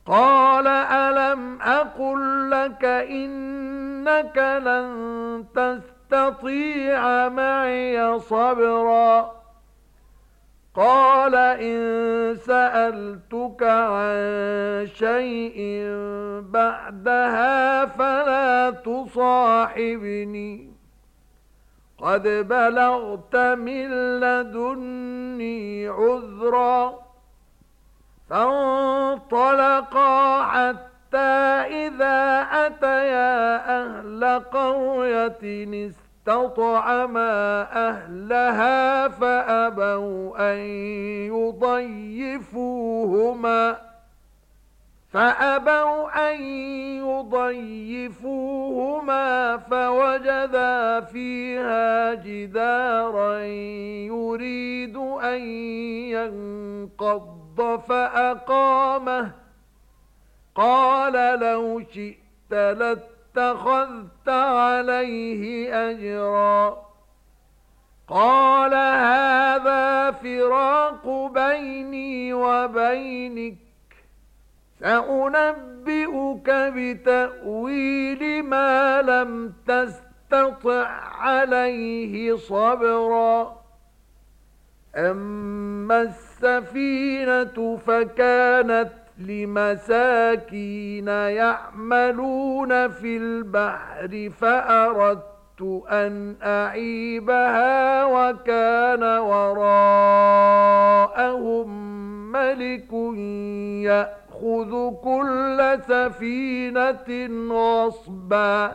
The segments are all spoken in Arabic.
قال ألم أقل لك إنك لن تستطيع معي صبرا قال إن سألتك عن شيء بعدها فلا تصاحبني قد بلغت من لدني عذرا فانطلقا حتى إذا أتيا أهل قرية استطعما أهلها فأبوا أن يضيفوهما فوجدا فيها جدارا يريد أن ينقض فأقامه قال لو شئت لاتخذت عليه أجرا قال هذا فراق بيني وبينك سأنبئك بتأويل ما لم تستطع عليه صبرا أما السفينة فكانت لمساكين يعملون في البحر فأردت أن أعيبها وكان وراءهم ملك يأخذ كل سفينة غصبا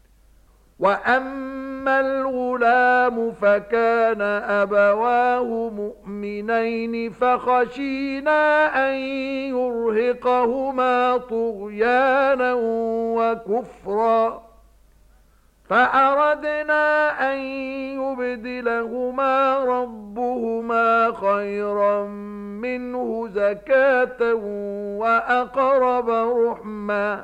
وأما الغلام فكان أبواه مؤمنين فخشينا أن يرهقهما طغيانا وكفرا فأردنا أن يبدلهما ربهما خيرا منه زكاة وأقرب رحما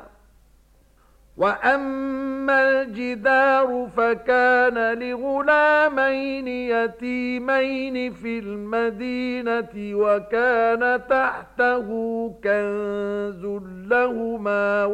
وأما الجدار فكان لغلامين يتيمين في المدينة وكان تحته كنز لهما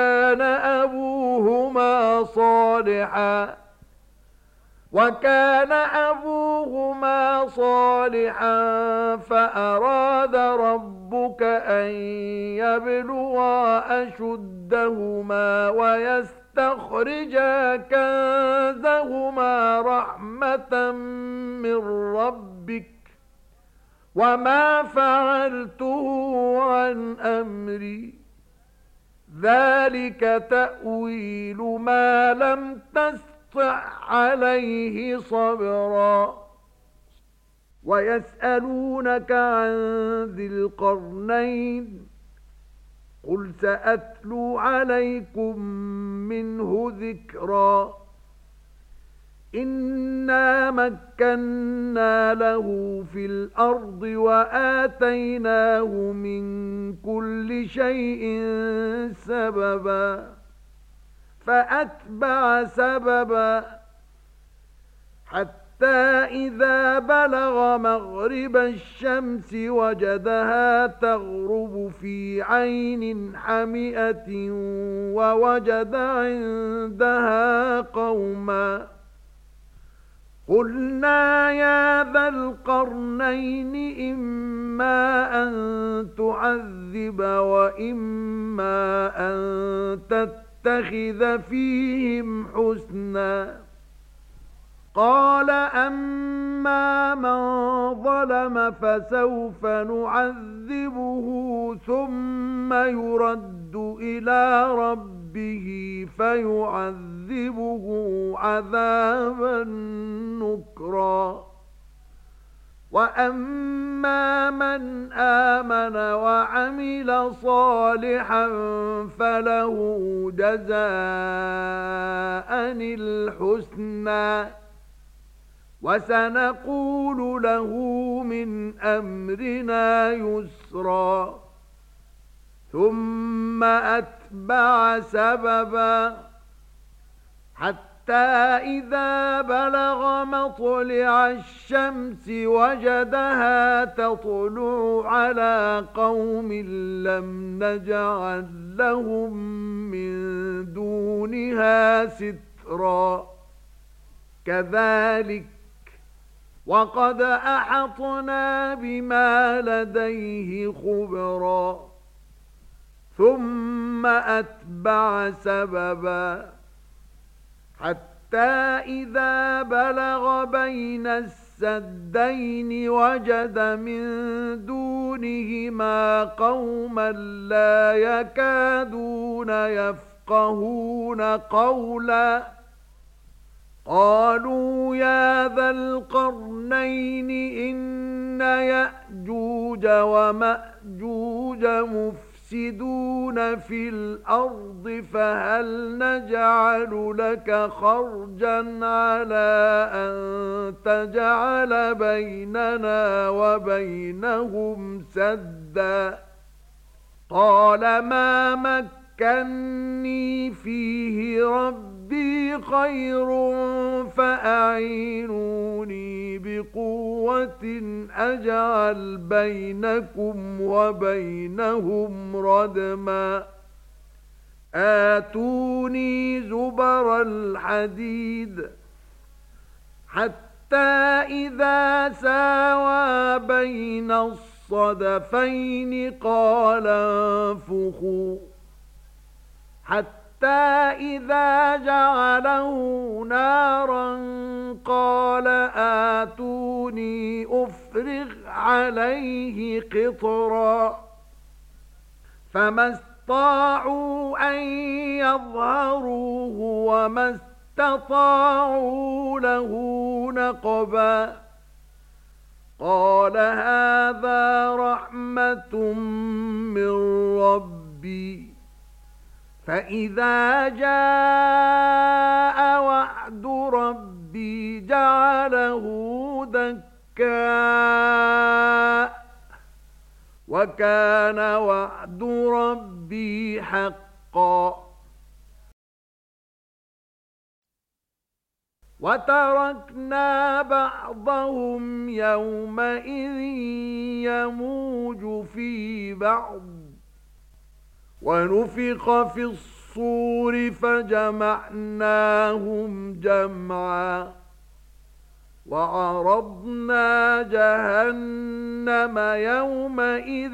وكان أبوهما صالحا فأراد ربك أن يبلغا أشدهما ويستخرجا كنزهما رحمة من ربك وما فعلته عن أمري ذلك تأويل ما لم تستطع عليه صبرا ويسألونك عن ذي القرنين قل سأتلو عليكم منه ذكرا إنا مكنا له في الأرض وآتيناه من كل شيء سببا فأتبع سببا حتى إذا بلغ مغرب الشمس وجدها تغرب في عين حمئة ووجد عندها قوما قلنا يا ذا القرنين إما أن تعذب وإما أن تتخذ فيهم حسنا قال أما من ظلم فسوف نعذبه ثم يرد إلى ربه فيعذبه عذابا نكرا وأما من آمن وعمل صالحا فله جزاء الحسنى وسنقول له من أمرنا يسرا ثم أتبع سببا حتى إذا بلغ مطلع الشمس وجدها تطلع على قوم لم نجعل لهم من دونها سترا كذلك وقد أحطنا بما لديه خبرا ثم أتبع سببا حتى إذا بلغ بين السدين وجد من دونهما قوما لا يكادون يفقهون قولا قالوا يا ذا القرنين إن يأجوج ومأجوج مفسدون في الأرض فهل نجعل لك خرجا على أن تجعل بيننا وبينهم سدا قال ما مكني فيه ربي خير فأعينوني بقوة أجعل بينكم وبينهم ردما آتوني زبر الحديد حتى إذا ساوى بين الصدفين قال انفخوا حتى إذا جعله نارا قال آتوني أفرغ عليه قطرا فما استطاعوا أن يظهروه وما استطاعوا له نقبا قال هذا رحمة من ربي فإذا جاء وعد ربي جعله دكاء وكان وعد ربي حقا وتركنا بعضهم يومئذ يموج في بعض ونفخ في الصور فجمعناهم جمعا وعرضنا جهنم يومئذ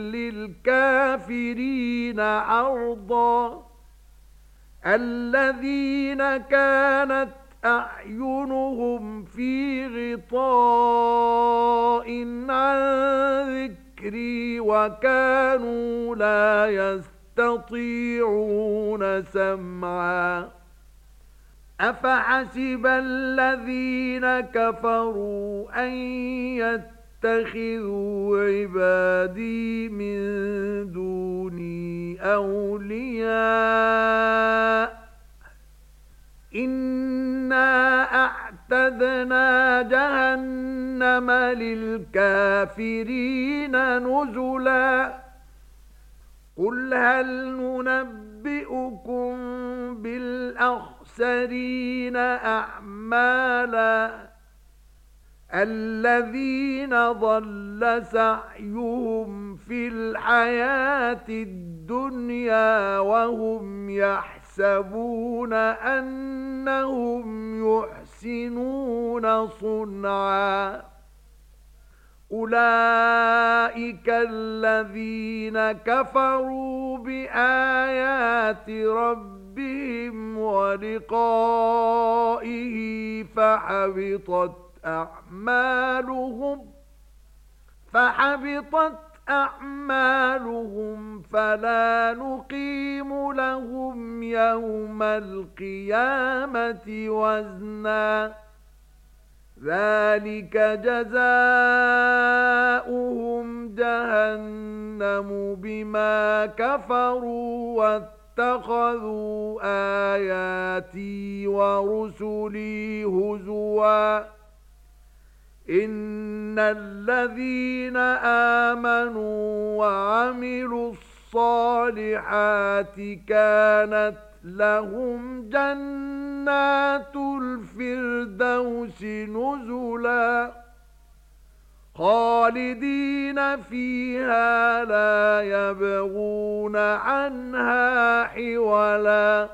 للكافرين عرضا الذين كانت أعينهم في غطاء عن ذكري وكانوا لا يستطيعون سمعا أفحسب الذين كفروا أن يتخذوا عبادي من دوني أولياء إنا أعتدنا جهنم للكافرين نزلا قل هل ننبئكم بالأخسرين أعمالا الذين ضل سعيهم في الحياة الدنيا وهم يحسبون أنهم يحسنون صنعا أولئك الذين كفروا بآيات ربهم ولقائه فحبطت أعمالهم فلا نقيم لهم يوم القيامة وزنا ذلك جزاؤهم جهنم بما كفروا واتخذوا آياتي ورسلي هزوا إن الذين آمنوا وعملوا الصالحات كانت لهم جنات الفردوس نزلا خالدين فيها لا يبغون عنها حولا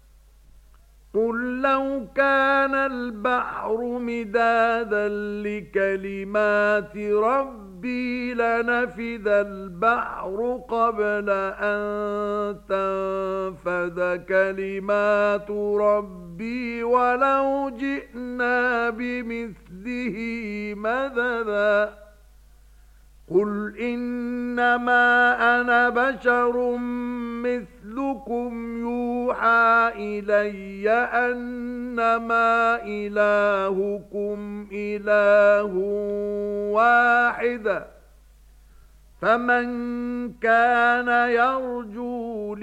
قل لو كان البحر مدادا لكلمات ربي لنفد البحر قبل أن تنفد كلمات ربي ولو جئنا بمثله مددا قل إنما أنا بشر مثلكم يوحى إلي أنما إلهكم إله واحد فمن كان يرجو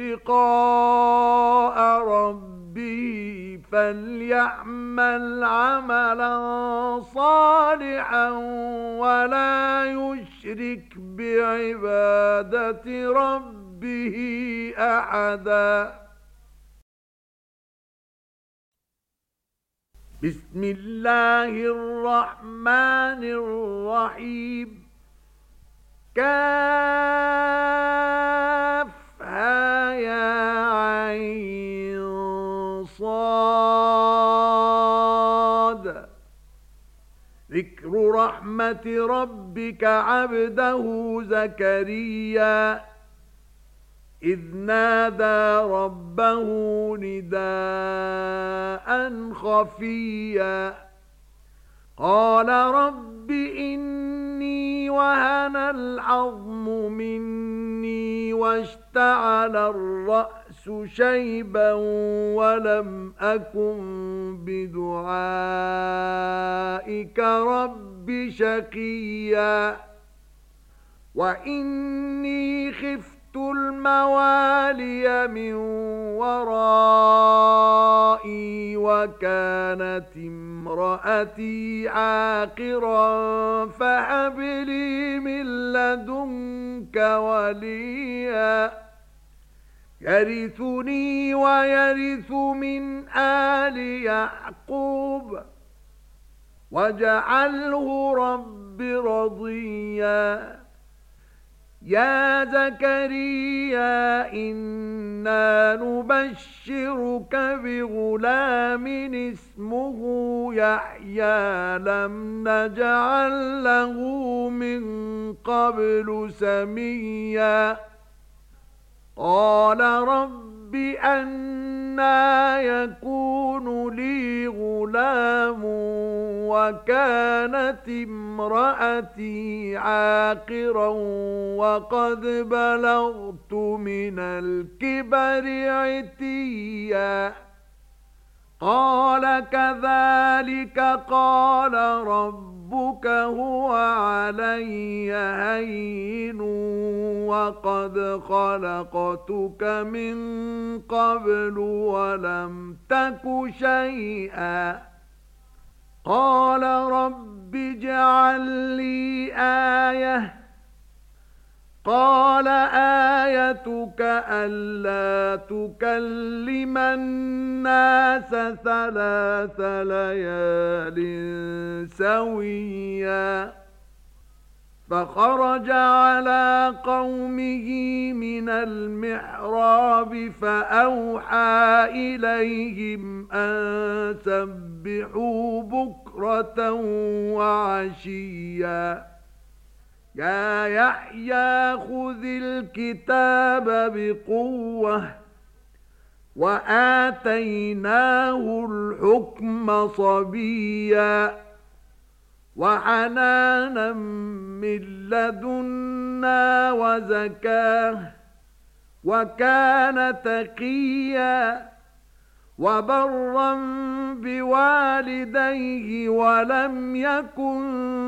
لقاء ربه فليعمل عملا صالحا ولا يشرك بعبادة ربه أحدا بسم الله الرحمن الرحيم كافها يا عين صاد ذكر رحمة ربك عبده زكريا إذ نادى ربه نداء خفيا قال رب إني وهن العظم مني واشتعل الرأس شيبا ولم أكن بدعائك رب شقيا وإني خفت الموالي من ورائي وكانت امرأتي عاقرا فهب لي من لدنك وليا يرثني ويرث من آل يعقوب واجعله رب رضيا يا زكريا إنا نبشرك بغلام اسمه يحيى لم نجعل له من قبل سميا قال رب أنى يكون لي غلام وكانت امرأتي عاقرا وقد بلغت من الكبر عتيا قال كذلك قال ربك هو علي هين وقد خلقتك من قبل ولم تك شيئا قال رب اجعل لي آية قال آيتك ألا تكلم الناس 3 ليال سويا فخرج على قومه من المحراب فأوحى إليهم أن سبحوا بكرة وعشيا يا يحيى خذ الكتاب بقوة وآتيناه الحكم صبيا وحنانا من لدنا وزكاة وكان تقيا وبرا بوالديه ولم يكن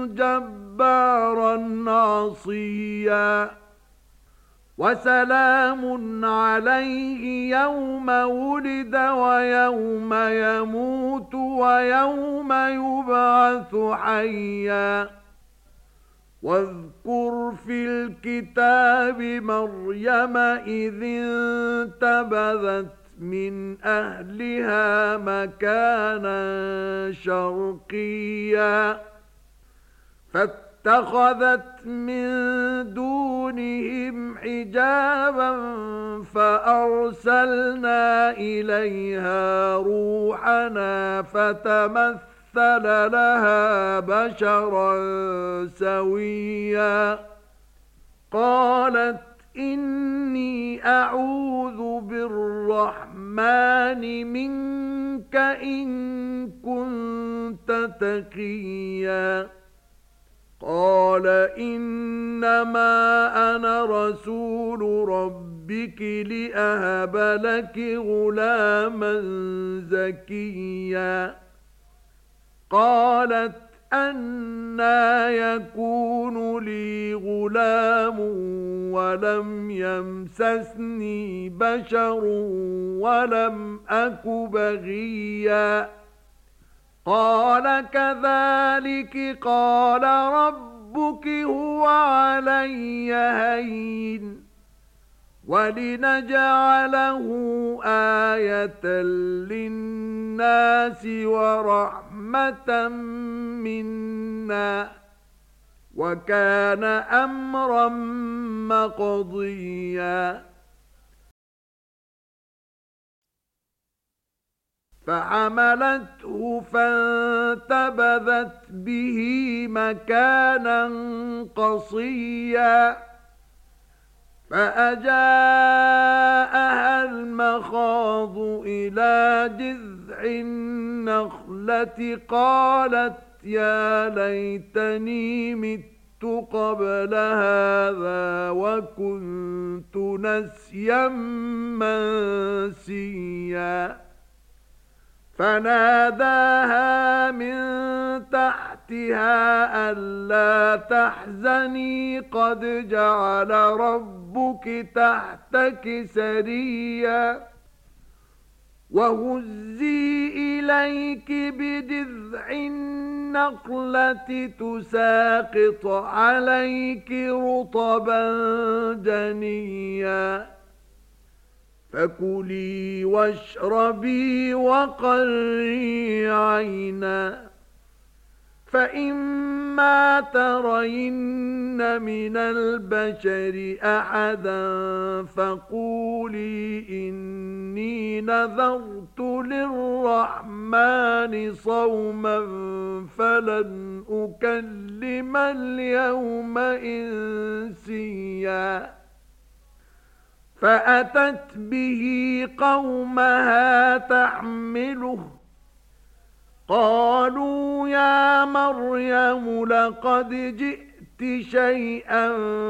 جبارا عصيا وسلام عليه يوم ولد ويوم يموت ويوم يبعث حيا واذكر في الكتاب مريم إذ انتبذت من أهلها مكانا شرقيا فاتخذت من دونهم حجابا فأرسلنا إليها روحنا فتمثل لها بشرا سويا قالت إني أعوذ بالرحمن منك إن كنت تقيا قال إنما أنا رسول ربك لأهب لك غلاما زكيا قالت أنى يكون لي غلام ولم يمسسني بشر ولم أك بغيا قال كذلك قال ربك هو علي هين ولنجعله آية للناس ورحمة منا وكان أمرا مقضيا فحملته فانتبذت به مكانا قصيا فأجاءها المخاض إلى جذع النخلة قالت يا ليتني مت قبل هذا وكنت نسيا منسيا فناداها من تحتها ألا تحزني قد جعل ربك تحتك سريا وهزي إليك بجذع النخلة تساقط عليك رطبا جنيا فكلي واشربي وقري عينا فإما ترين من البشر أحدا فقولي إني نذرت للرحمن صوما فلن أكلم اليوم إنسيا فأتت به قومها تحمله قالوا يا مريم لقد جئت شيئا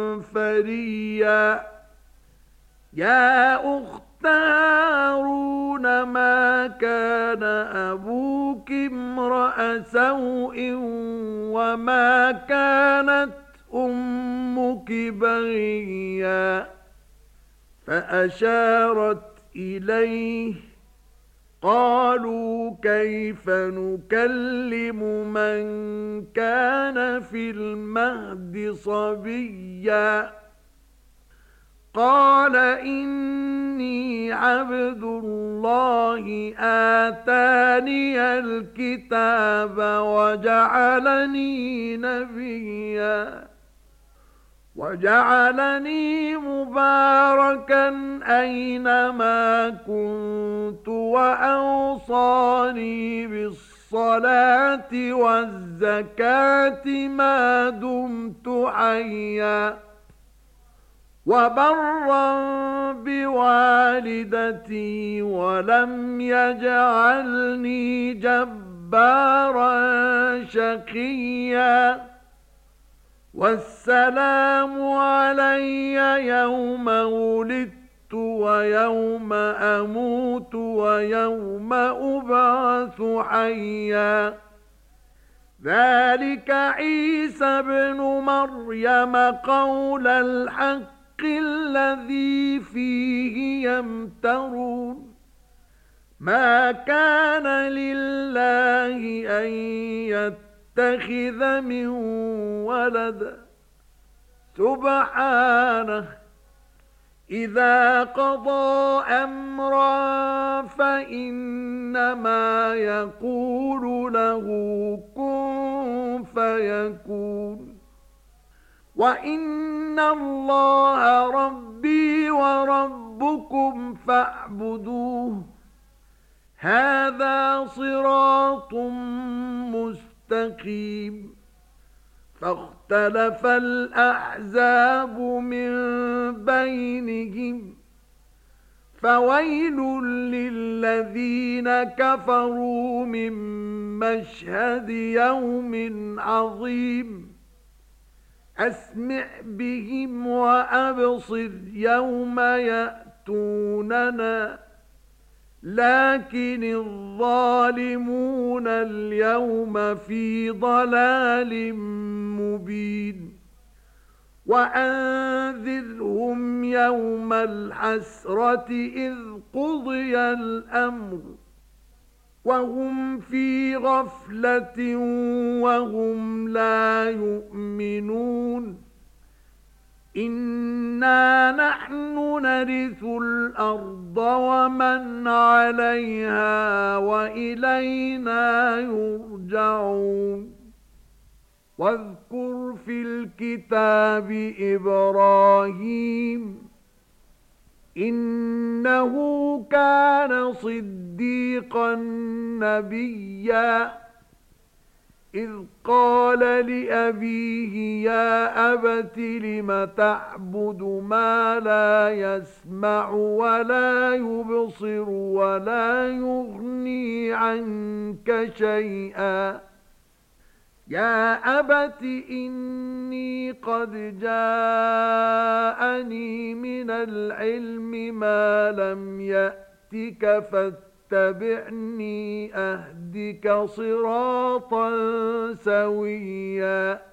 فريا يا أخت هارون ما كان أبوك امرأ سوء وما كانت أمك بغيا فأشارت إليه قالوا كيف نكلم من كان في المهد صبيا قال إني عبد الله آتاني الكتاب وجعلني نبيا وجعلني مباركا أينما كنت وأوصاني بالصلاة والزكاة ما دمت حيا وبرا بوالدتي ولم يجعلني جبارا شقيا والسلام علي يوم ولدت ويوم أموت ويوم أبعث حيا ذلك عيسى بن مريم قول الحق الذي فيه يمترون ما كان لله أن يتخذ من ولد سبحانه إذا قضى أمرا فإنما يقول له كن فيكون وإن الله ربي وربكم فاعبدوه هذا صراط مستقيم فاختلف الأحزاب من بينهم فويل للذين كفروا من مشهد يوم عظيم أسمع بهم وأبصر يوم يأتوننا لكن الظالمون اليوم في ضلال مبين وأنذرهم يوم الحسرة إذ قضي الأمر وهم في غفلة وهم لا يؤمنون إنا نحن نرث الأرض ومن عليها وإلينا يرجعون واذكر في الكتاب إبراهيم إنه كان صديقا نبيا إذ قال لأبيه يا أبت لم تعبد ما لا يسمع ولا يبصر ولا يغني عنك شيئا يا أبت إني قد جاءني من العلم ما لم يأتك فاتبعني أهدك صراطا سويا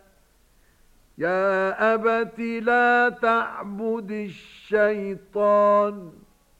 يا أبت لا تعبد الشيطان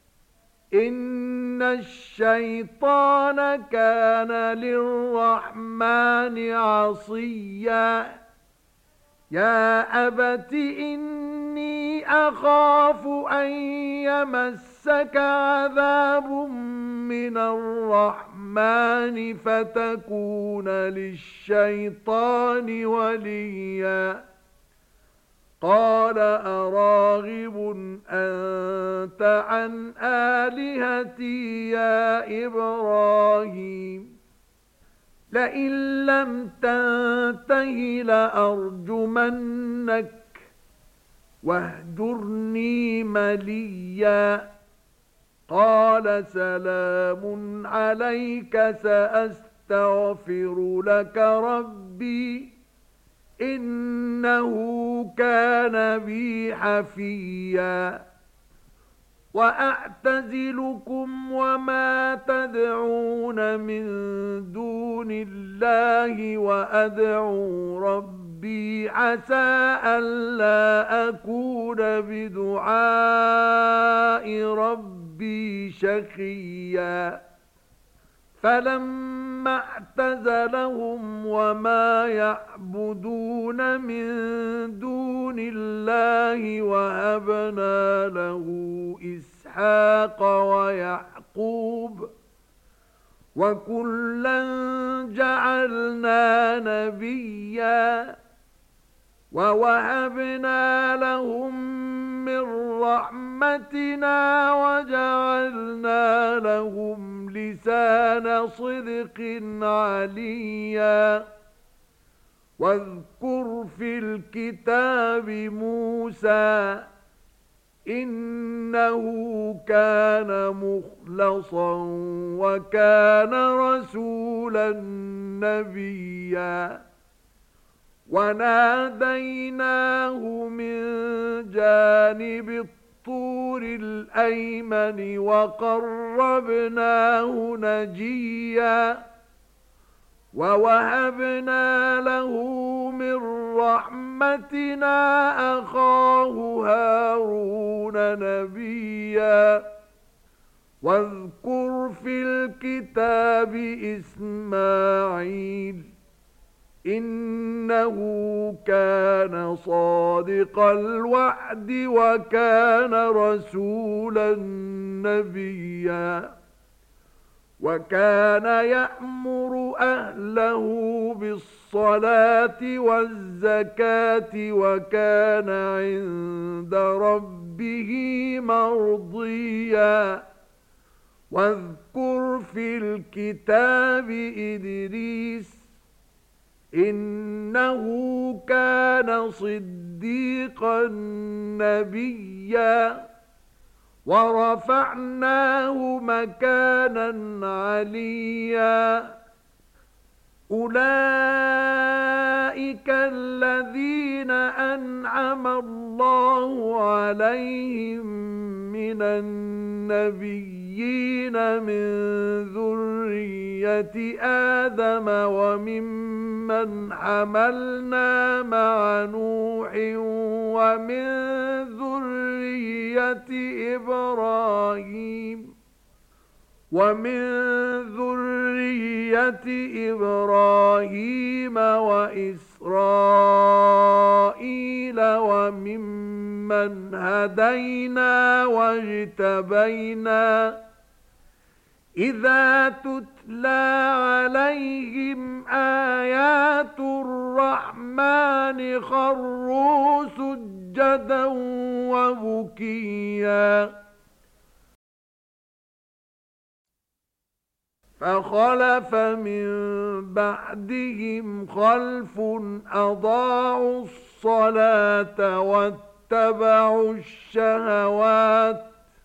إن الشيطان كان للرحمن عصيا يا أبت إني أخاف أن يمسك عذاب من الرحمن فتكون للشيطان وليا قال أراغب أنت عن آلهتي يا إبراهيم لئن لم تنته لأرجمنك واهجرني مليا قال سلام عليك سأستغفر لك ربي إنه كان بي حفيا وأعتزلكم وما تدعون من دون الله وأدعو ربي عسى ألا أكون بدعاء ربي شقيا فلما اعتزلهم وما يعبدون من دون الله وهبنا له إسحاق ويعقوب وكلا جعلنا نبيا ووهبنا لهم من رحمتنا وجعلنا لهم لسان صدق عليا واذكر في الكتاب موسى إنه كان مخلصا وكان رسولا نبيا وناديناه من جانب الطور الأيمن وقربناه نجيا ووهبنا له من رحمتنا أخاه هارون نبيا واذكر في الكتاب إسماعيل إنه كان صادق الوعد وكان رسولا نبيا وكان يأمر أهله بالصلاة والزكاة وكان عند ربه مرضيا واذكر في الكتاب إدريس إنه كان صديقا نبيا ورفعناه مكانا عليا أولئك الذين أنعم الله عليهم من النبيين من ذرية آدم وممن حملنا مع نوح ومن ذرية إبراهيم وإسرائيل وممن هدينا واجتبينا إذا تتلى عليهم آيات الرحمن خروا سجدا وبكيا فخلف من بعدهم خلف أضاعوا الصلاة واتبعوا الشهوات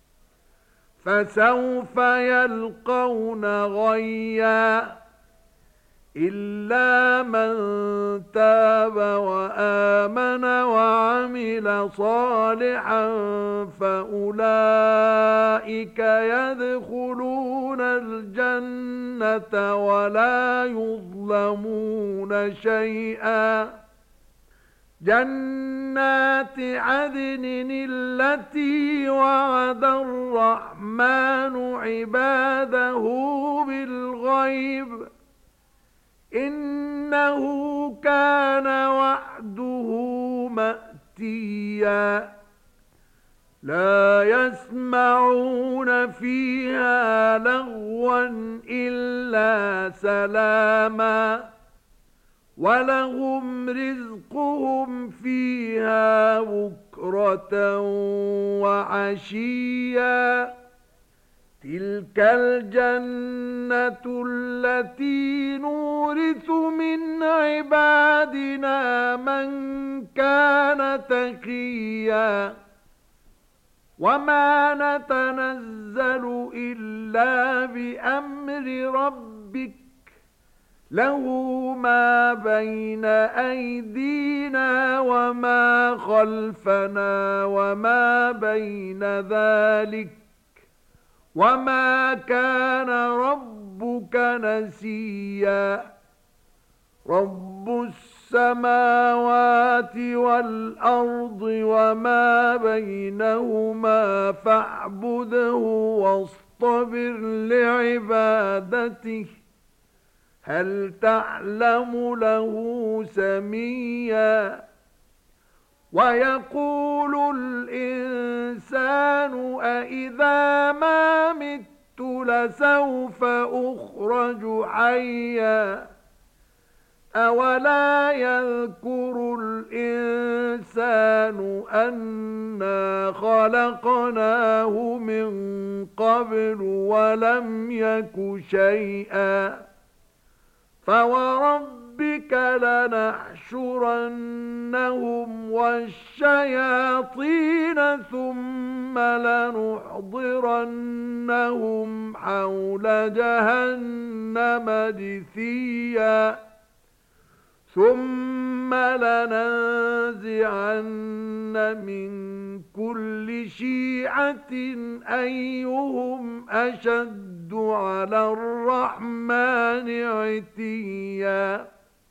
فسوف يلقون غيا إلا من تاب وآمن وعمل صالحا فأولئك يدخلون الجنة ولا يظلمون شيئا جنات عدن التي وعد الرحمن عباده بالغيب إنه كان وعده مأتيا لا يسمعون فيها لغوا إلا سلاما ولهم رزقهم فيها بكرة وعشيا تلك الجنة التي نورث من عبادنا من كان تقيا وما نتنزل إلا بأمر ربك له ما بين أيدينا وما خلفنا وما بين ذلك وما كان ربك نسيا رب السماوات والأرض وما بينهما فاعبده واصطبر لعبادته هل تعلم له سميا ويقول الإنسان أإذا ما مت لسوف أخرج حيا أولا يذكر الإنسان أنا خلقناه من قبل ولم يك شيئا فوربك لنحشرنهم والشياطين ثم لنحضرنهم حول جهنم جثيا ثم لننزعن من كل شيعة أيهم أشد على الرحمن عتيا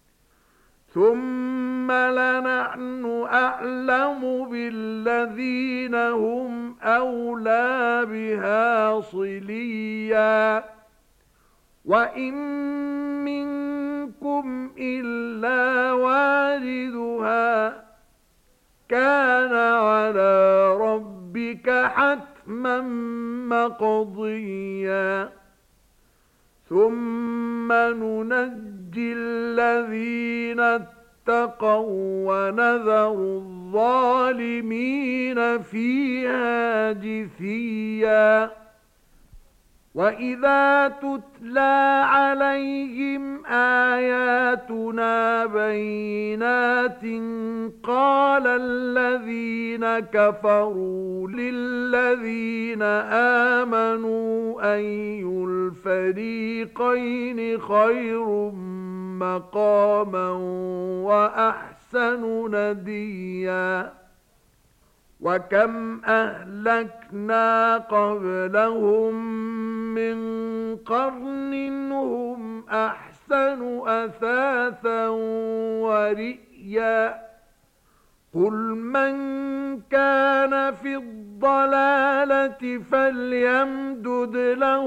ثم لنحن أعلم بالذين هم أولى بها صليا وإن منكم منكم إلا واردها كان على ربك حتما مقضيا ثم ننجي الذين اتقوا ونذر الظالمين فيها جثيا وإذا تتلى عليهم آياتنا بينات قال الذين كفروا للذين آمنوا أي الفريقين خير مقاما وأحسن نديا وكم أهلكنا قبلهم من قرن هم أحسن أثاثا ورئيا قل من كان في الضلالة فليمدد له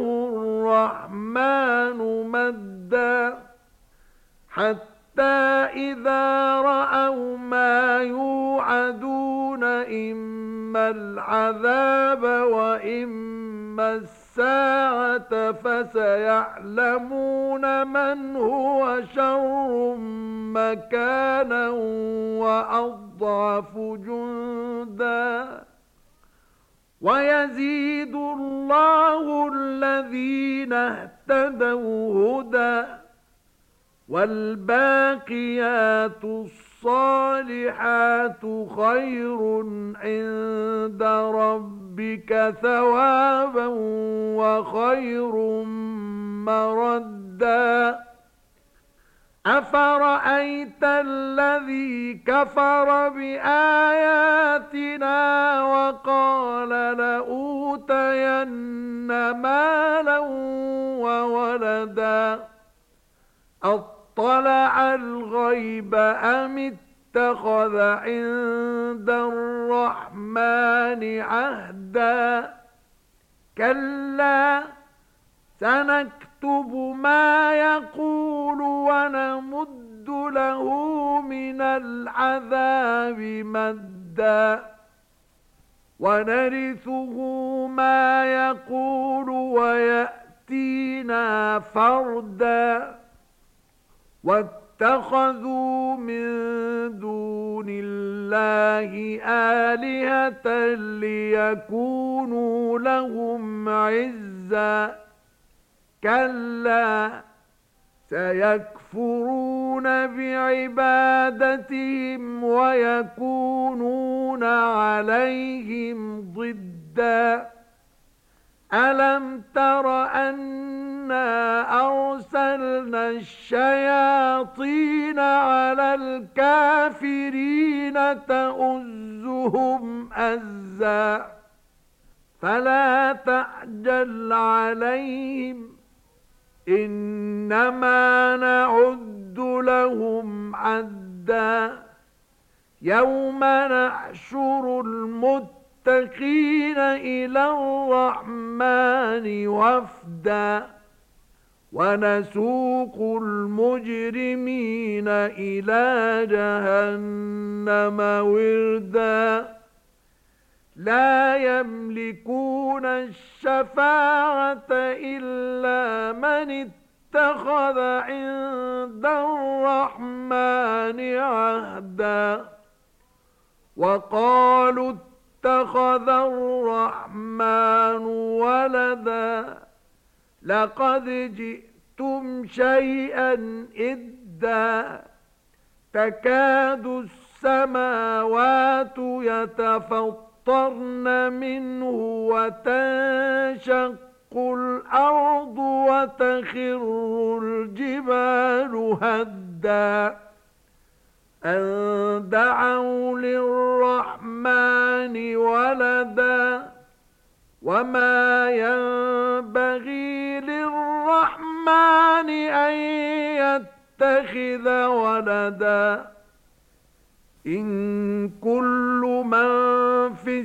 الرحمن مدا حتى إذا رأوا ما يوعدون إما العذاب وإما الساعة فسيعلمون من هو شر مكانا وأضعف جندا ويزيد الله الذين اهتدوا هدى والباقيات الصالحات خير عند ربك ثوابا وخير مردا أفرأيت الذي كفر بآياتنا وقال لأوتين مالا وولدا أطلع الغيب أم اتخذ عند الرحمن عهدا كلا سنكتب ما يقول ونمد له من العذاب مدا ونرثه ما يقول ويأتينا فردا واتخذوا من دون الله آلهة ليكونوا لهم عزا كلا سيكفرون بعبادتهم ويكونون عليهم ضدا ألم تر أنا أرسلنا الشياطين على الكافرين تؤزهم أزا فلا تعجل عليهم إنما نعد لهم عدا يوم نحشر المتقين إلى الرحمن وفدا ونسوق المجرمين إلى جهنم وردا لا يملكون الشفاعة إلا من اتخذ عند الرحمن عهدا وقالوا اتخذ الرحمن ولدا لقد جئتم شيئا إدا تكاد السماوات يتفطرن منه وتنشق الأرض وتخر الجبال هدا أن دعوا للرحمن ولدا وما ينبغي للرحمن أن يتخذ ولدا إن كل من في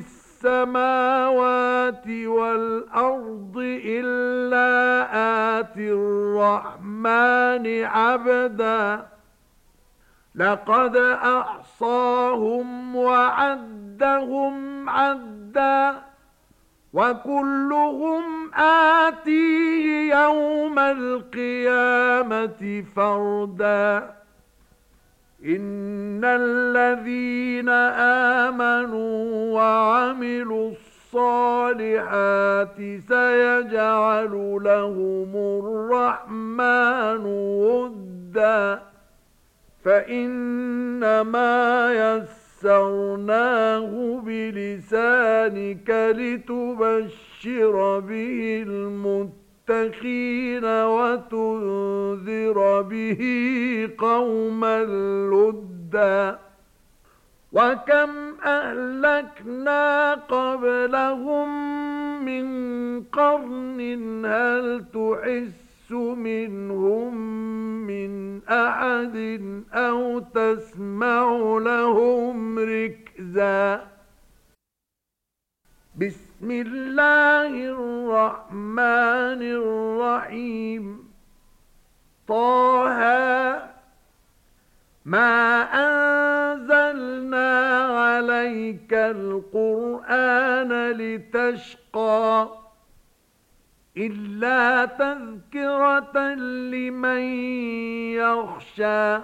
السماوات والأرض إلا آتي الرحمن للرحمن عبدا لقد أحصاهم وعدهم عدا وكلهم آتيه يوم القيامة فردا إن الذين آمنوا وعملوا الصالحات سيجعل لهم الرحمن ودا فإنما يسرناه بلسانك لتبشر به المتقين وتنذر به قوما لدا وكم أهلكنا قبلهم من قرن هل تحس منهم من أحد أو تسمع لهم ركزا بسم الله الرحمن الرحيم طه ما أنزلنا عليك القرآن لتشقى إلا تذكرة لمن يخشى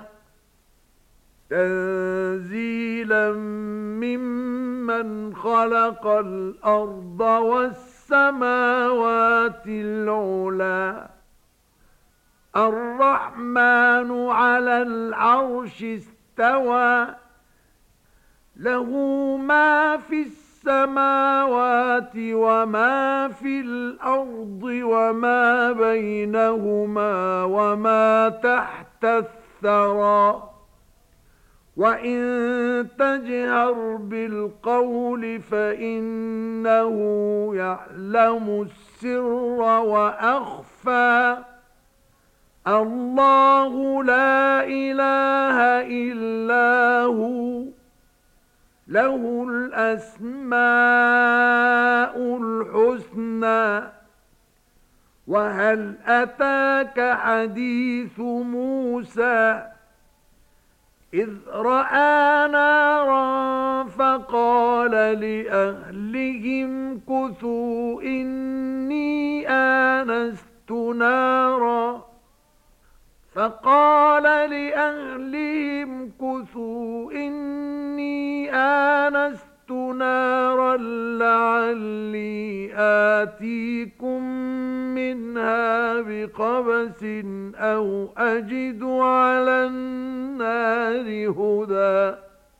تنزيلا ممن خلق الأرض والسماوات العلى الرحمن على العرش استوى له ما في السماوات وما في الأرض وما بينهما وما تحت الثرى وإن تجهر بالقول فإنه يعلم السر وأخفى الله لا إله إلا هو له الأسماء الحسنى وهل أتاك حديث موسى إذ رأى نارا فقال لأهلهم كثوا إني آنست نارا لعلي آتيكم منها بقبس أو أجد على النار هدى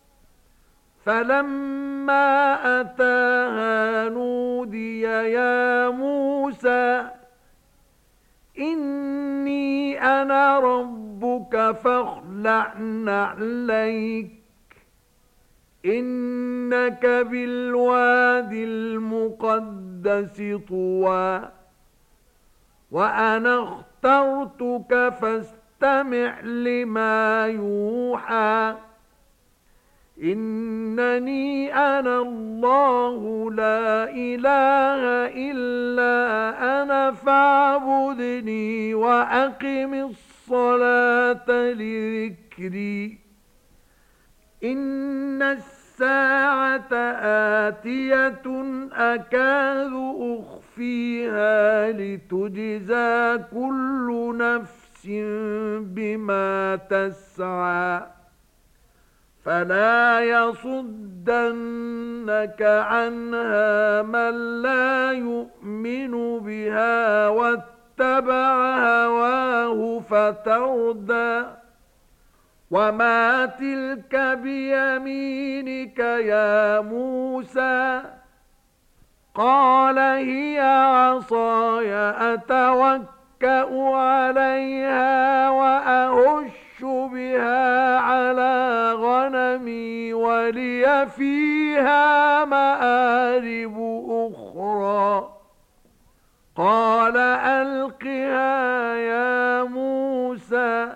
فلما أتاها نودي يا موسى إني أنا ربك فاخلع نعليك إنك بالوادي المقدس طوى وأنا اخترتك فاستمع لما يوحى إنني أنا الله لا إله إلا أنا فاعبدني وأقم الصلاة لذكري إن الساعة آتية أكاد أخفيها لتجزى كل نفس بما تسعى فلا يصدنك عنها من لا يؤمن بها واتبع هواه فتردى وما تلك بيمينك يا موسى قال هي عصاي أتوكأ عليها وأهش بها على غنمي ولي فيها مآرب أخرى قال ألقها يا موسى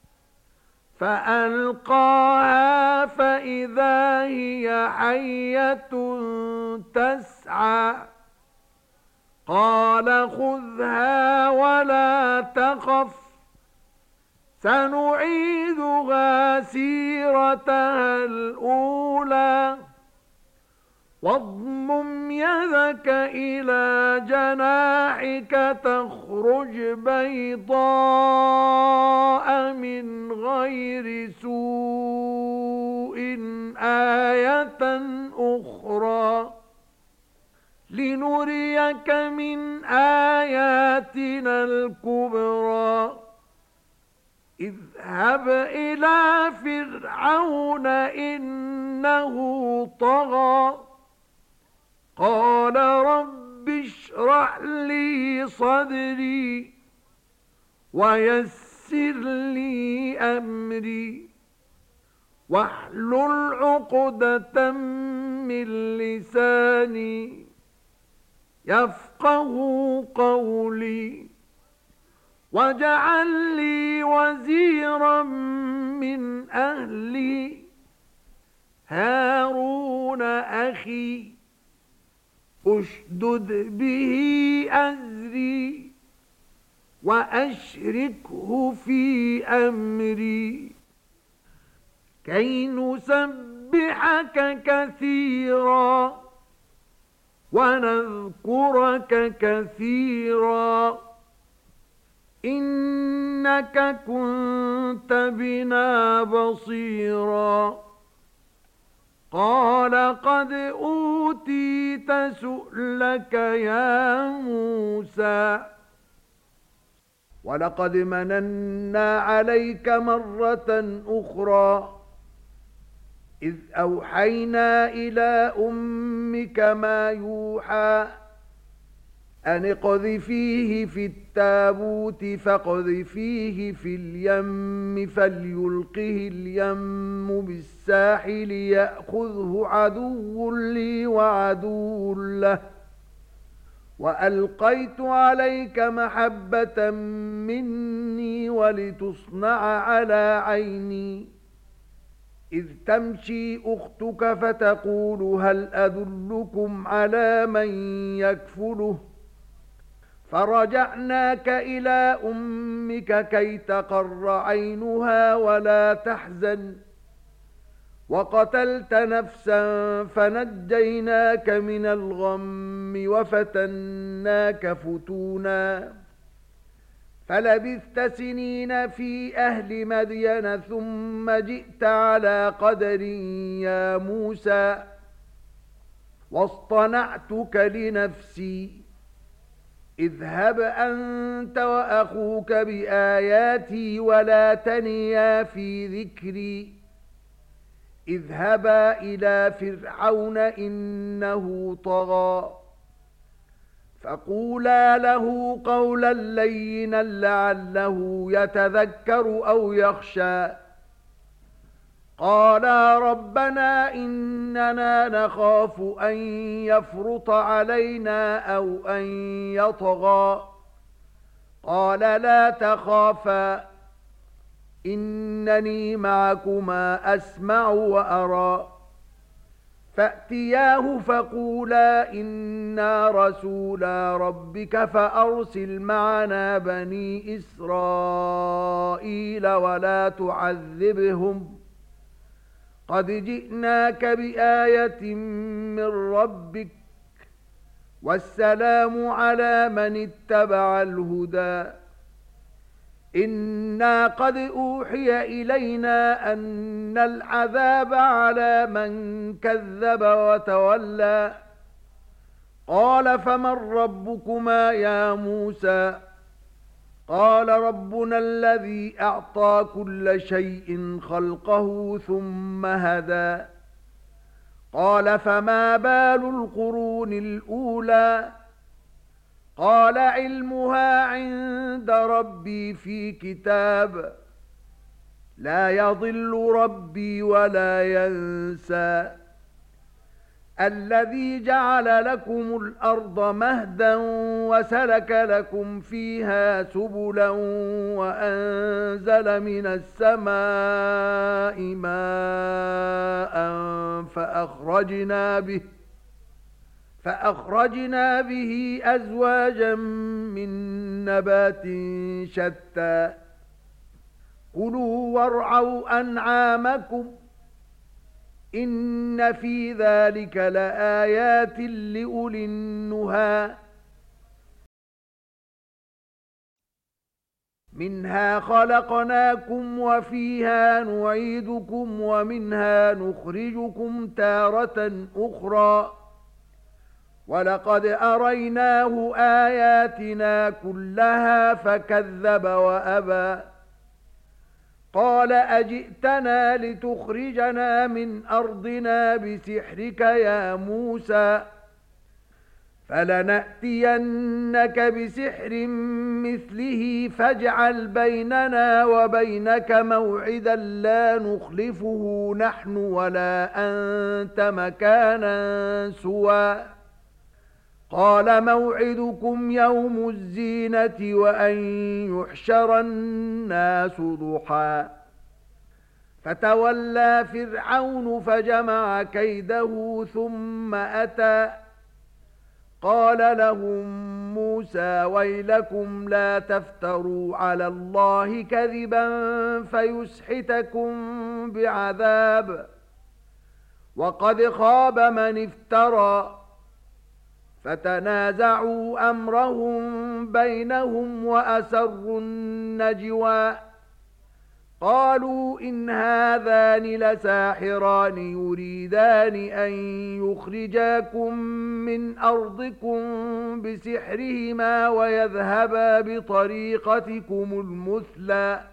فألقاها فإذا هي حية تسعى قال خذها ولا تخف سنعيدها سيرتها الأولى واضمم يدك إلى جناحك تخرج بيضاء من غير سوء آية أخرى لنريك من آياتنا الكبرى اذهب إلى فرعون إنه طغى قال رب اشرح لي صدري ويسر لي أمري واحلل عقدة من لساني يفقه قولي واجعل لي وزيرا من أهلي هارون أخي أشدد به أزري وأشركه في أمري كي نسبحك كثيرا ونذكرك كثيرا إنك كنت بنا بصيرا قال قد أوتيت سؤلك يا موسى ولقد مننا عليك مرة أخرى إذ أوحينا إلى أمك ما يوحى أن اقذفيه في التابوت فاقذفيه في اليم فليلقه اليم بالساحل يأخذه عدو لي وعدو له وألقيت عليك محبة مني ولتصنع على عيني إذ تمشي أختك فتقول هل أدلكم على من يكفله فرجعناك إلى أمك كي تقر عينها ولا تحزن وقتلت نفسا فنجيناك من الغم وفتناك فتونا فلبثت سنين في أهل مدين ثم جئت على قدر يا موسى واصطنعتك لنفسي اذهب أنت وأخوك بآياتي ولا تنيا في ذكري اذهبا إلى فرعون إنه طغى فقولا له قولا لينا لعله يتذكر أو يخشى قالا ربنا إننا نخاف أن يفرط علينا أو أن يطغى قال لا تخافا إنني معكما أسمع وأرى فأتياه فقولا إنا رسولا ربك فأرسل معنا بني إسرائيل ولا تعذبهم قد جئناك بآية من ربك والسلام على من اتبع الهدى إنا قد أوحي إلينا أن العذاب على من كذب وتولى قال فمن ربكما يا موسى قال ربنا الذي أعطى كل شيء خلقه ثم هدى قال فما بال القرون الأولى قال علمها عند ربي في كتاب لا يضل ربي ولا ينسى الذي جعل لكم الأرض مهدا وسلك لكم فيها سبلا وأنزل من السماء ماء فأخرجنا به أزواجا من نبات شتى كلوا وارعوا أنعامكم إن في ذلك لآيات لأولي النهى منها خلقناكم وفيها نعيدكم ومنها نخرجكم تارة أخرى ولقد أريناه آياتنا كلها فكذب وأبى قال أجئتنا لتخرجنا من أرضنا بسحرك يا موسى فلنأتينك بسحر مثله فاجعل بيننا وبينك موعدا لا نخلفه نحن ولا أنت مكانا سوى قال موعدكم يوم الزينة وأن يحشر الناس ضحى فتولى فرعون فجمع كيده ثم أتى قال لهم موسى ويلكم لا تفتروا على الله كذبا فيسحتكم بعذاب وقد خاب من افترى فتنازعوا أمرهم بينهم وأسروا النجوى قالوا إن هذان لساحران يريدان أن يخرجاكم من أرضكم بسحرهما ويذهبا بطريقتكم المثلى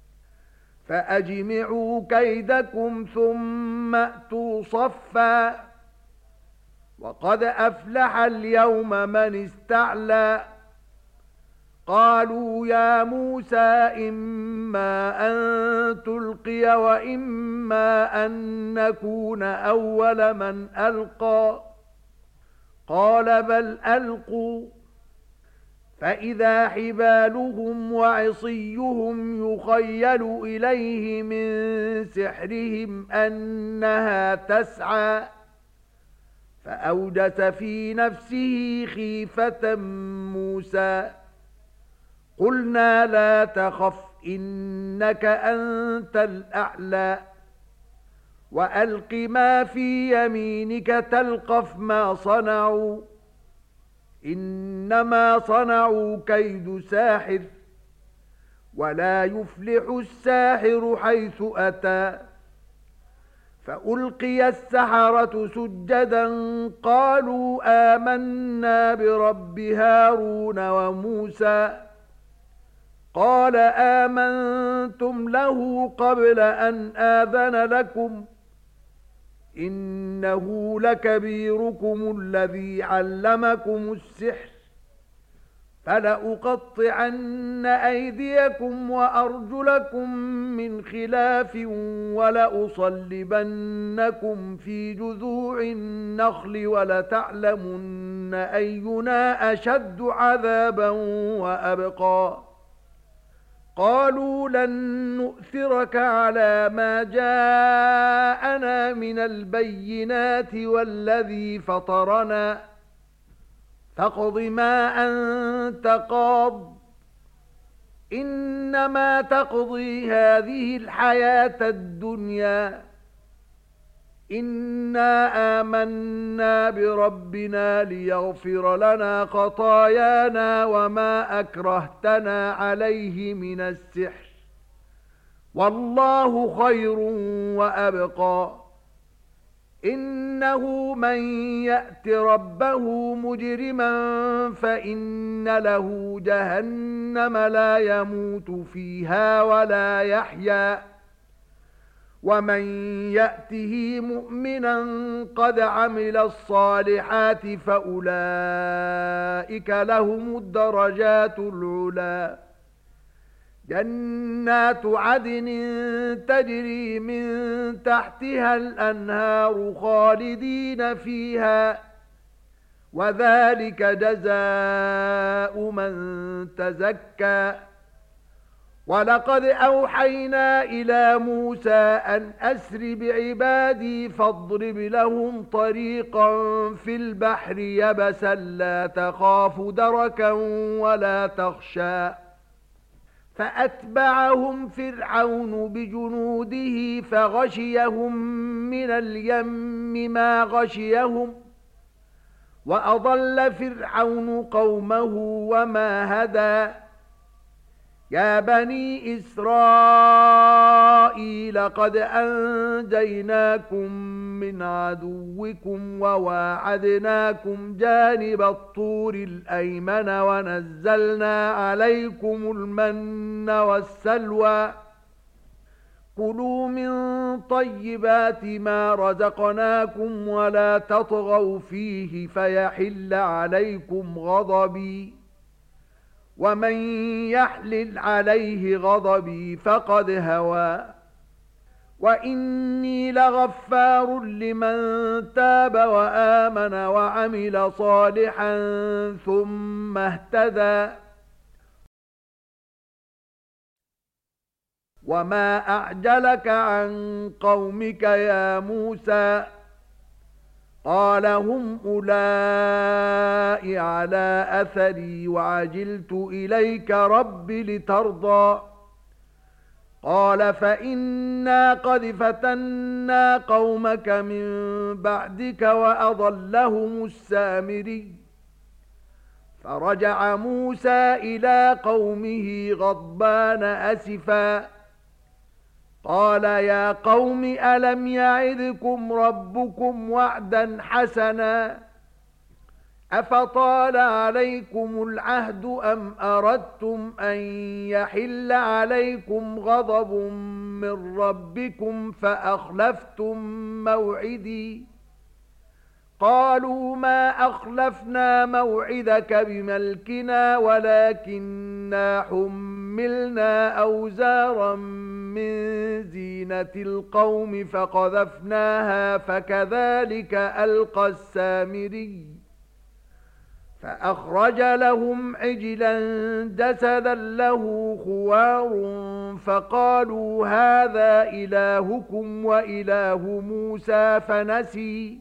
فأجمعوا كيدكم ثم أتوا صفا وقد أفلح اليوم من استعلى قالوا يا موسى إما أن تلقي وإما أن نكون أول من ألقى قال بل ألقوا فإذا حبالهم وعصيهم يخيل إليه من سحرهم أنها تسعى فأوجس في نفسه خيفة موسى قلنا لا تخف إنك أنت الأعلى وألق ما في يمينك تلقف ما صنعوا إنما صنعوا كيد ساحر ولا يفلح الساحر حيث أتى فألقي السحرة سجدا قالوا آمنا برب هارون وموسى قال آمنتم له قبل أن آذن لكم إنه لكبيركم الذي علمكم السحر فلأقطعن أيديكم وأرجلكم من خلاف ولأصلبنكم في جذوع النخل ولتعلمن أينا أشد عذابا وأبقى قالوا لن نؤثرك على ما جاءنا من البينات والذي فطرنا فاقض ما أنت قاض إنما تقضي هذه الحياة الدنيا إنا آمنا بربنا ليغفر لنا خطايانا وما أكرهتنا عليه من السحر والله خير وأبقى إنه من يأت ربه مجرما فإن له جهنم لا يموت فيها ولا يحيا ومن يأته مؤمنا قد عمل الصالحات فأولئك لهم الدرجات العلى جنات عدن تجري من تحتها الأنهار خالدين فيها وذلك جزاء من تزكى وَلَقَدْ أَوْحَيْنَا إِلَى مُوسَى أَنْ أَسْرِ بِعِبَادِي فَاضْرِبْ لَهُمْ طَرِيقًا فِي الْبَحْرِ يَبَسًا لَّا تَخَافُ دَرَكًا وَلَا تَخْشَىٰ فَأَتْبَعَهُمْ فِرْعَوْنُ بِجُنُودِهِ فَغَشِيَهُم مِّنَ الْيَمِّ مَا غَشِيَهُمْ وَأَضَلَّ فِرْعَوْنُ قَوْمَهُ وَمَا هَدَىٰ يا بني إسرائيل قد أنجيناكم من عدوكم وواعدناكم جانب الطور الأيمن ونزلنا عليكم المن والسلوى كلوا من طيبات ما رزقناكم ولا تطغوا فيه فيحل عليكم غضبي ومن يحلل عليه غضبي فقد هوى وإني لغفار لمن تاب وآمن وعمل صالحا ثم اهتدى وما أعجلك عن قومك يا موسى قال هم أولئك على أثري وعجلت إليك رب لترضى قال فإنا قد فتنا قومك من بعدك وأضلهم السامري فرجع موسى إلى قومه غضبان أسفا قال يا قوم ألم يعدكم ربكم وعدا حسنا أفطال عليكم العهد أم أردتم أن يحل عليكم غضب من ربكم فأخلفتم موعدي قالوا ما أخلفنا موعدك بملكنا ولكننا حملنا أوزارا من زينة القوم فقذفناها فكذلك ألقى السامري فأخرج لهم عجلا جسدا له خوار فقالوا هذا إلهكم وإله موسى فنسي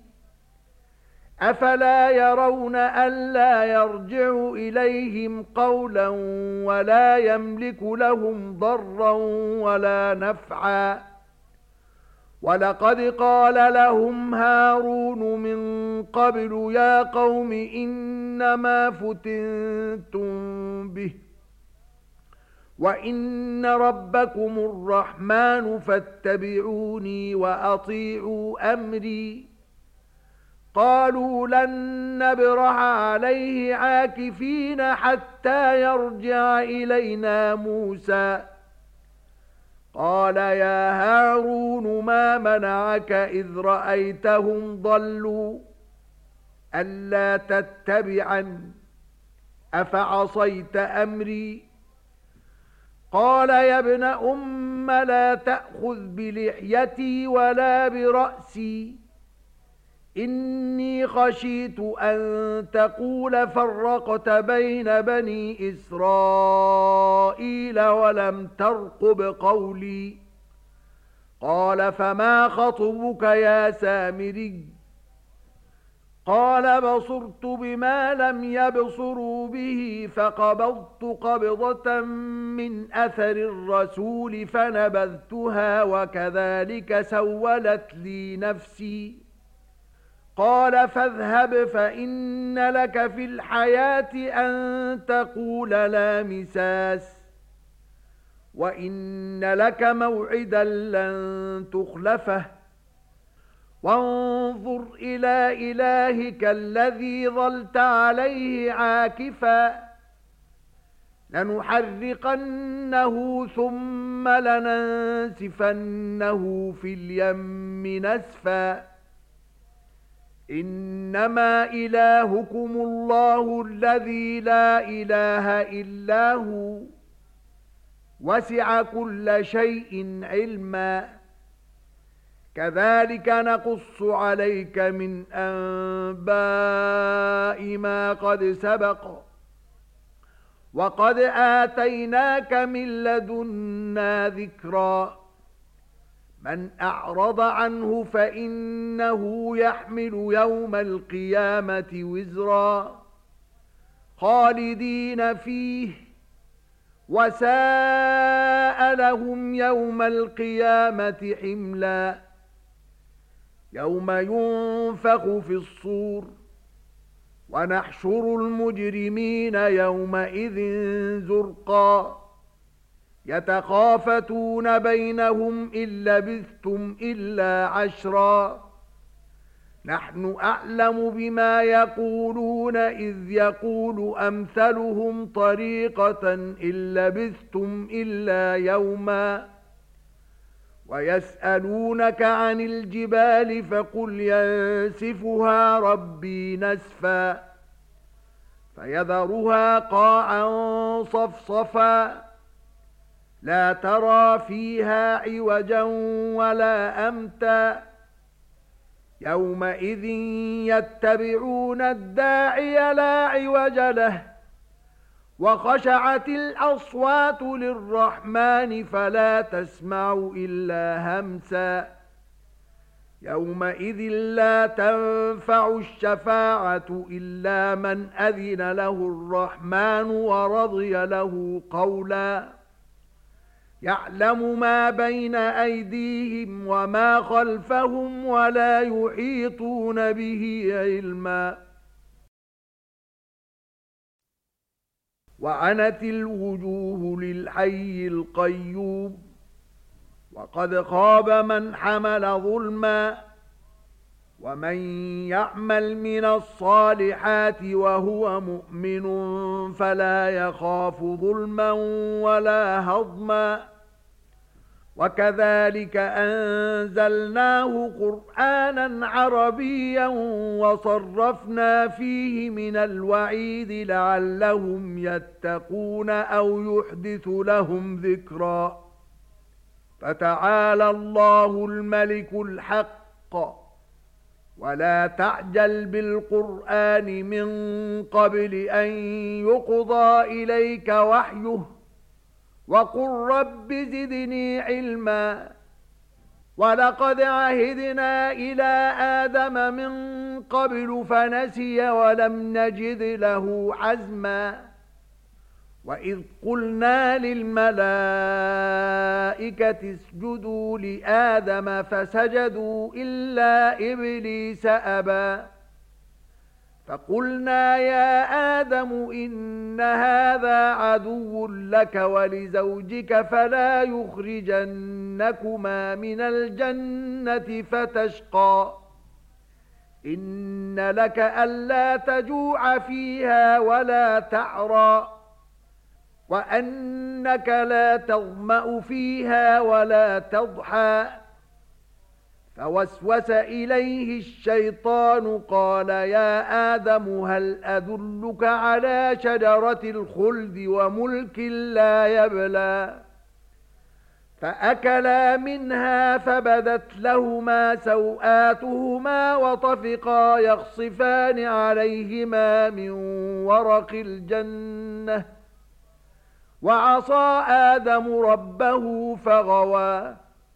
أفلا يرون ألا يرجع إليهم قولا ولا يملك لهم ضرا ولا نفعا ولقد قال لهم هارون من قبل يا قوم إنما فتنتم به وإن ربكم الرحمن فاتبعوني وأطيعوا أمري قالوا لن نبرح عليه عاكفين حتى يرجع إلينا موسى قال يا هارون ما منعك إذ رأيتهم ضلوا ألا تتبعن أفعصيت أمري قال يا ابن أم لا تأخذ بلحيتي ولا برأسي إني خشيت أن تقول فرقت بين بني إسرائيل ولم ترقب قولي قال فما خطبك يا سامري قال بصرت بما لم يبصروا به فقبضت قبضة من أثر الرسول فنبذتها وكذلك سولت لي نفسي قال فاذهب فإن لك في الحياة أن تقول لا مساس وإن لك موعدا لن تخلفه وانظر إلى إلهك الذي ظلت عليه عاكفا لنحرقنه ثم لننسفنه في اليم نسفا إنما إلهكم الله الذي لا إله إلا هو وسع كل شيء علما كذلك نقص عليك من أنباء ما قد سبق وقد آتيناك من لدنا ذكرا من أعرض عنه فإنه يحمل يوم القيامة وزرا خالدين فيه وساء لهم يوم القيامة حملا يوم ينفخ في الصور ونحشر المجرمين يومئذ زرقا يتخافتون بينهم إن لبثتم إلا عشرا نحن أعلم بما يقولون إذ يقول أمثلهم طريقة إن لبثتم إلا يوما ويسألونك عن الجبال فقل ينسفها ربي نسفا فيذرها قاعا صفصفا لا ترى فيها عوجا ولا أمتا يومئذ يتبعون الداعي لا عوج له وخشعت الأصوات للرحمن فلا تسمع إلا همسا يومئذ لا تنفع الشفاعة إلا من أذن له الرحمن ورضي له قولا يعلم ما بين أيديهم وما خلفهم ولا يحيطون به علما وعنت الوجوه للحي القيوم وقد خاب من حمل ظلما ومن يعمل من الصالحات وهو مؤمن فلا يخاف ظلما ولا هضما وكذلك أنزلناه قرآنا عربيا وصرفنا فيه من الوعيد لعلهم يتقون أو يحدث لهم ذكرا فتعالى الله الملك الحق ولا تعجل بالقرآن من قبل أن يقضى إليك وحيه وقل رب زدني علما ولقد عهدنا إلى آدم من قبل فنسي ولم نجد له عزما وإذ قلنا للملائكة اسجدوا لآدم فسجدوا إلا إبليس أبى فقلنا يا آدم إن هذا عدو لك ولزوجك فلا يخرجنكما من الجنة فتشقى إن لك ألا تجوع فيها ولا تعرى وأنك لا تظمأ فيها ولا تضحى فوسوس إليه الشيطان قال يا آدم هل أدلك على شجرة الخلد وملك لا يبلى فأكلا منها فبدت لهما سوآتهما وطفقا يخصفان عليهما من ورق الجنة وعصى آدم ربه فغوى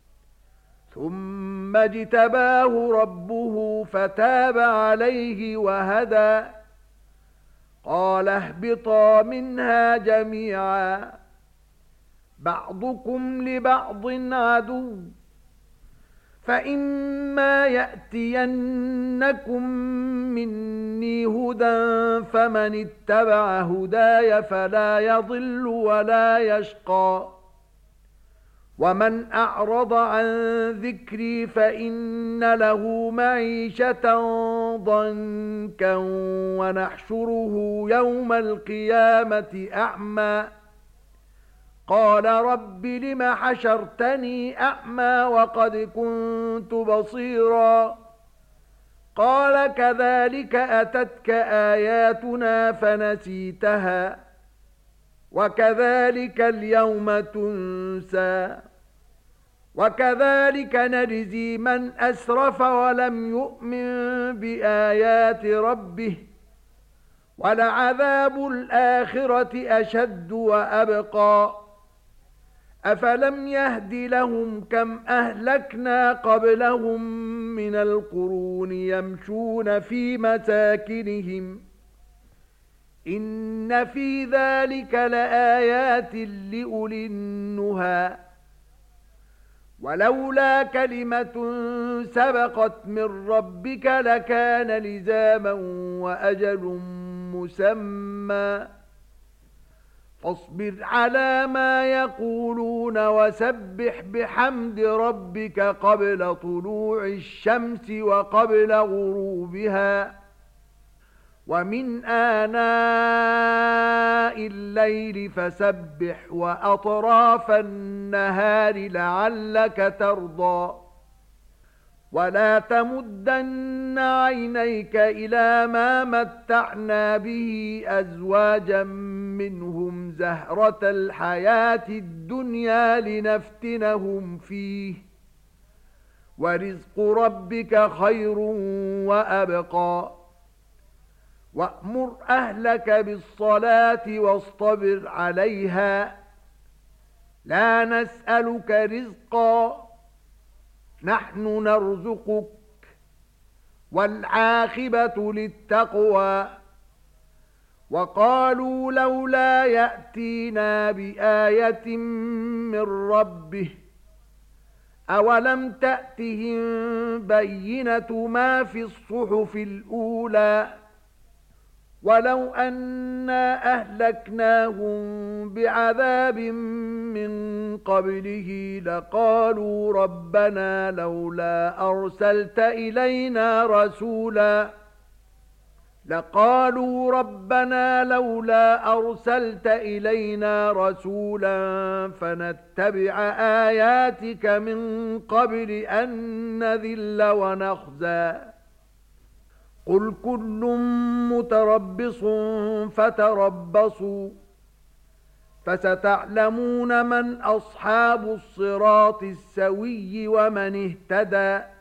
ثم اجتباه ربه فتاب عليه وهدى قال اهبطا منها جميعا بعضكم لبعض عدو فإما يأتينكم مني هدى فمن اتبع هداي فلا يضل ولا يشقى ومن أعرض عن ذكري فإن له معيشة ضنكا ونحشره يوم القيامة أعمى قال رب لم حشرتني أعمى وقد كنت بصيرا قال كذلك أتتك آياتنا فنسيتها وكذلك اليوم تنسى وكذلك نجزي من أسرف ولم يؤمن بآيات ربه وَلَعَذَابُ الْآخِرَةِ أَشَدُّ وَأَبْقَى أَفَلَمْ يَهْدِ لَهُمْ كَمْ أَهْلَكْنَا قَبْلَهُمْ مِنَ الْقُرُونِ يَمْشُونَ فِي مَسَاكِنِهِمْ إِنَّ فِي ذَلِكَ لَآيَاتٍ لِأُولِي النُّهَى وَلَوْلَا كَلِمَةٌ سَبَقَتْ مِنْ رَبِّكَ لَكَانَ لِزَامًا وَأَجَلٌ مُّسَمًّى فاصبر على ما يقولون وسبح بحمد ربك قبل طلوع الشمس وقبل غروبها ومن آناء الليل فسبح وأطراف النهار لعلك ترضى ولا تمدن عينيك إلى ما متعنا به أزواجا منهم زهرة الحياة الدنيا لنفتنهم فيه ورزق ربك خير وأبقى وأمر أهلك بالصلاة واصطبر عليها لا نسألك رزقا نحن نرزقك والعاقبة للتقوى وقالوا لولا يأتينا بآية من ربه أولم تأتهم بينة ما في الصحف الأولى ولو أنا أهلكناهم بعذاب من قبله لقالوا ربنا لولا أرسلت إلينا رسولا فنتبع آياتك من قبل أن نذل ونخزى قل كل متربص فتربصوا فستعلمون من أصحاب الصراط السوي ومن اهتدى